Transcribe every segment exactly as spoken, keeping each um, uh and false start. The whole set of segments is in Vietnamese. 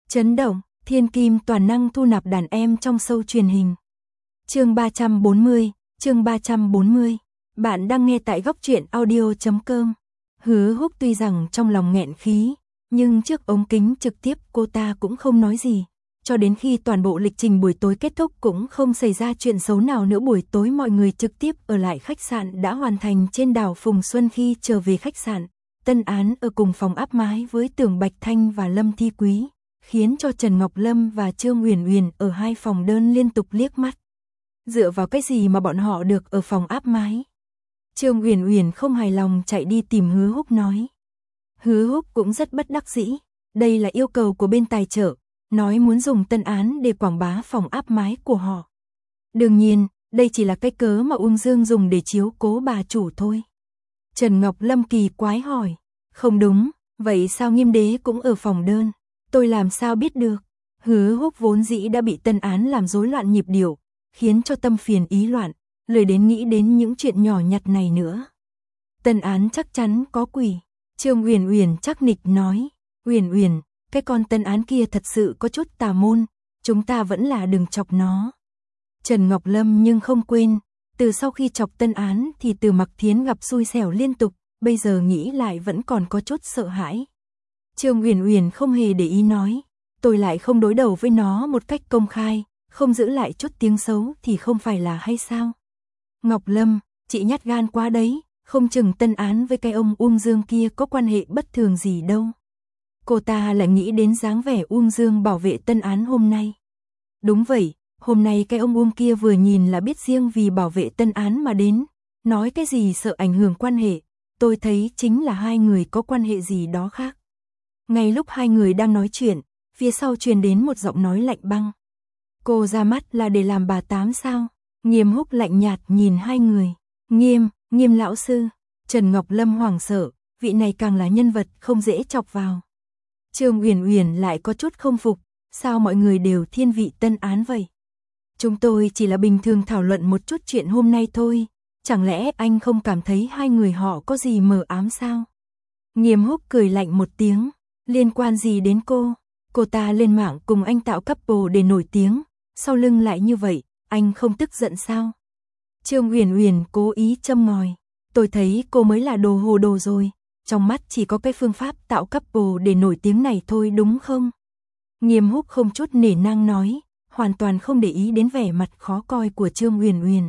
Chấn động, thiên kim toàn năng thu nạp đàn em trong show truyền hình. Chương ba trăm bốn mươi, chương ba trăm bốn mươi. Bạn đang nghe tại góc truyện audio chấm com. Hứa Húc tuy rằng trong lòng nghẹn khí, nhưng trước ống kính trực tiếp cô ta cũng không nói gì. Cho đến khi toàn bộ lịch trình buổi tối kết thúc cũng không xảy ra chuyện xấu nào nữa. Buổi tối mọi người trực tiếp ở lại khách sạn đã hoàn thành trên đảo Phùng Xuân. Khi trở về khách sạn, Tân Án ở cùng phòng áp mái với Tưởng Bạch Thanh và Lâm Thi Quý, khiến cho Trần Ngọc Lâm và Trương Uyển Uyển ở hai phòng đơn liên tục liếc mắt. Dựa vào cái gì mà bọn họ được ở phòng áp mái? Trương Uyển Uyển không hài lòng chạy đi tìm Hứa Húc nói. Hứa Húc cũng rất bất đắc dĩ, đây là yêu cầu của bên tài trợ, nói muốn dùng Tân Án để quảng bá phòng áp mái của họ. Đương nhiên, đây chỉ là cái cớ mà Uông Dương dùng để chiếu cố bà chủ thôi. Trần Ngọc Lâm kỳ quái hỏi, không đúng, vậy sao Nghiêm Đế cũng ở phòng đơn? Tôi làm sao biết được? Hứa Húc vốn dĩ đã bị Tân Án làm rối loạn nhịp điệu, khiến cho tâm phiền ý loạn, lười đến nghĩ đến những chuyện nhỏ nhặt này nữa. Tân Án chắc chắn có quỷ. Trương Uyển Uyển chắc nịch nói, Uyển Uyển, cái con Tân Án kia thật sự có chút tà môn, chúng ta vẫn là đừng chọc nó. Trần Ngọc Lâm nhưng không quên, từ sau khi chọc Tân Án thì Từ Mặc Thiến gặp xui xẻo liên tục, bây giờ nghĩ lại vẫn còn có chút sợ hãi. Trương Uyển Uyển không hề để ý nói, tôi lại không đối đầu với nó một cách công khai, không giữ lại chút tiếng xấu thì không phải là hay sao? Ngọc Lâm, chị nhát gan quá đấy, không chừng Tân Án với cái ông Uông Dương kia có quan hệ bất thường gì đâu. Cô ta lại nghĩ đến dáng vẻ Uông Dương bảo vệ Tân Án hôm nay. Đúng vậy, hôm nay cái ông Uông kia vừa nhìn là biết riêng vì bảo vệ Tân Án mà đến, nói cái gì sợ ảnh hưởng quan hệ, tôi thấy chính là hai người có quan hệ gì đó khác. Ngay lúc hai người đang nói chuyện, phía sau truyền đến một giọng nói lạnh băng. Cô ra mắt là để làm bà tám sao? Nghiêm Húc lạnh nhạt nhìn hai người. Nghiêm, Nghiêm lão sư. Trần Ngọc Lâm hoảng sợ, vị này càng là nhân vật không dễ chọc vào. Trương Uyển Uyển lại có chút không phục, sao mọi người đều thiên vị Tân Án vậy? Chúng tôi chỉ là bình thường thảo luận một chút chuyện hôm nay thôi, chẳng lẽ anh không cảm thấy hai người họ có gì mờ ám sao? Nghiêm Húc cười lạnh một tiếng, liên quan gì đến cô? Cô ta lên mạng cùng anh tạo couple để nổi tiếng, sau lưng lại như vậy, anh không tức giận sao? Trương Uyển Uyển cố ý châm ngòi, tôi thấy cô mới là đồ hồ đồ rồi, trong mắt chỉ có cái phương pháp tạo couple để nổi tiếng này thôi đúng không? Nghiêm Húc không chút nể nang nói, hoàn toàn không để ý đến vẻ mặt khó coi của Trương Uyển Uyển.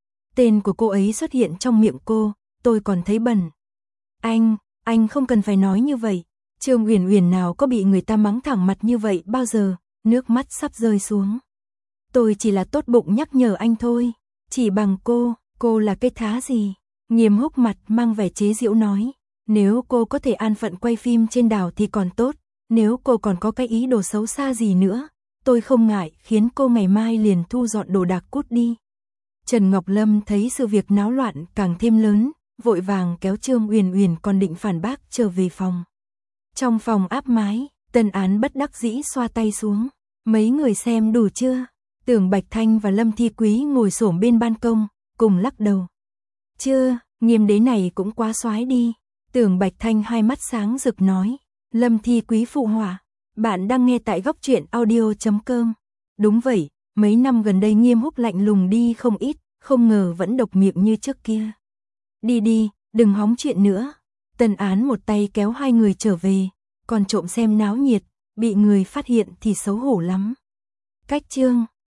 Tên của cô ấy xuất hiện trong miệng cô, tôi còn thấy bẩn. Anh, anh không cần phải nói như vậy. Trương Uyển Uyển nào có bị người ta mắng thẳng mặt như vậy bao giờ, nước mắt sắp rơi xuống. Tôi chỉ là tốt bụng nhắc nhở anh thôi, chỉ bằng cô, cô là cái thá gì? Nghiêm Húc mặt mang vẻ chế giễu nói, nếu cô có thể an phận quay phim trên đảo thì còn tốt, nếu cô còn có cái ý đồ xấu xa gì nữa, tôi không ngại khiến cô ngày mai liền thu dọn đồ đạc cút đi. Trần Ngọc Lâm thấy sự việc náo loạn càng thêm lớn, vội vàng kéo Trương Uyển Uyển còn định phản bác trở về phòng. Trong phòng áp mái, Tân Án bất đắc dĩ xoa tay xuống. Mấy người xem đủ chưa? Tưởng Bạch Thanh và Lâm Thi Quý ngồi xổm bên ban công, cùng lắc đầu. Chưa, Nghiêm Đế này cũng quá xoái đi. Tưởng Bạch Thanh hai mắt sáng rực nói. Lâm Thi Quý phụ họa. Bạn đang nghe tại góc truyện audio chấm com. Đúng vậy, mấy năm gần đây Nghiêm Húc lạnh lùng đi không ít, không ngờ vẫn độc miệng như trước kia. Đi đi, đừng hóng chuyện nữa. Tân Án một tay kéo hai người trở về, còn trộm xem náo nhiệt, bị người phát hiện thì xấu hổ lắm. Cách chương